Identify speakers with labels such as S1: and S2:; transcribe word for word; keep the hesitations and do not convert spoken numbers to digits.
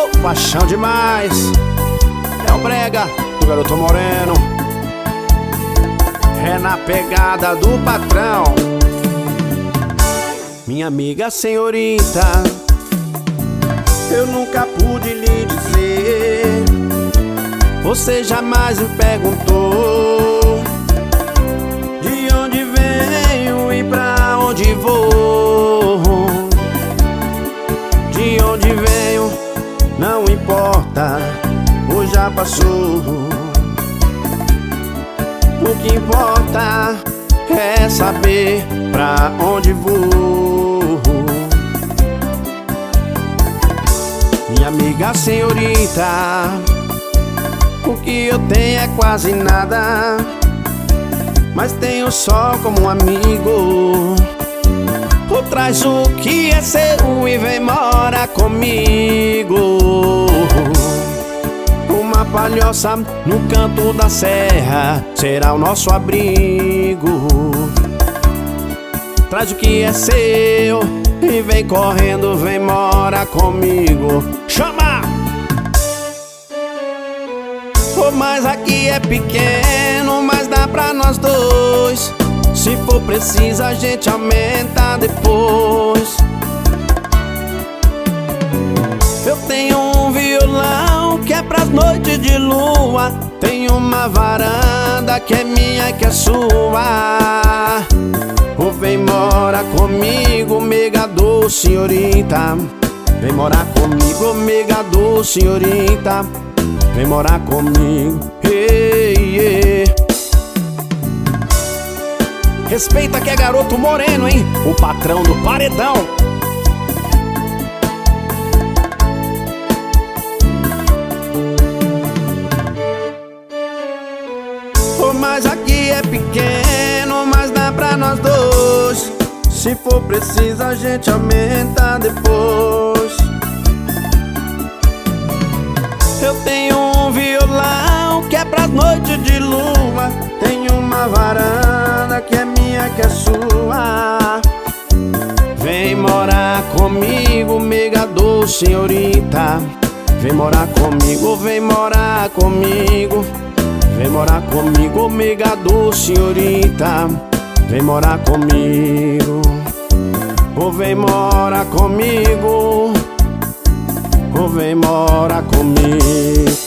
S1: Oh, paixão demais. É o brega do Garoto Moreno. É na pegada do patrão. Minha amiga senhorita, eu nunca pude lhe dizer. Você jamais me perguntou de onde venho e pra onde vou. De onde venho não importa, ou já passou. O que importa é saber pra onde vou. Minha amiga senhorita, o que eu tenho é quase nada, mas tenho só como um amigo. Ou traz o que é seu e vem morar comigo. Uma palhoça no canto da serra será o nosso abrigo. Traz o que é seu e vem correndo, vem morar comigo. Chama! Oh, mas aqui é pequeno, mas dá pra nós dois. Se for preciso a gente aumenta depois. Eu tenho um violão que é pras noites de lua. Tenho uma varanda que é minha e que é sua. Oh, vem morar comigo, mega doce senhorita. Vem morar comigo, mega doce senhorita. Vem morar comigo, hey, yeah. Respeita que é Garoto Moreno, hein? O patrão do paredão. Oh, mas aqui é pequeno, mas dá pra nós dois. Se for preciso a gente aumenta depois. Eu tenho um violão que é pras noites de lua. Tenho uma varanda que é minha, que é sua. Vem morar comigo, mega doce senhorita. Vem morar comigo, vem morar comigo. Vem morar comigo, mega doce senhorita. Vem morar comigo. Ou vem morar comigo. Ou vem morar comigo.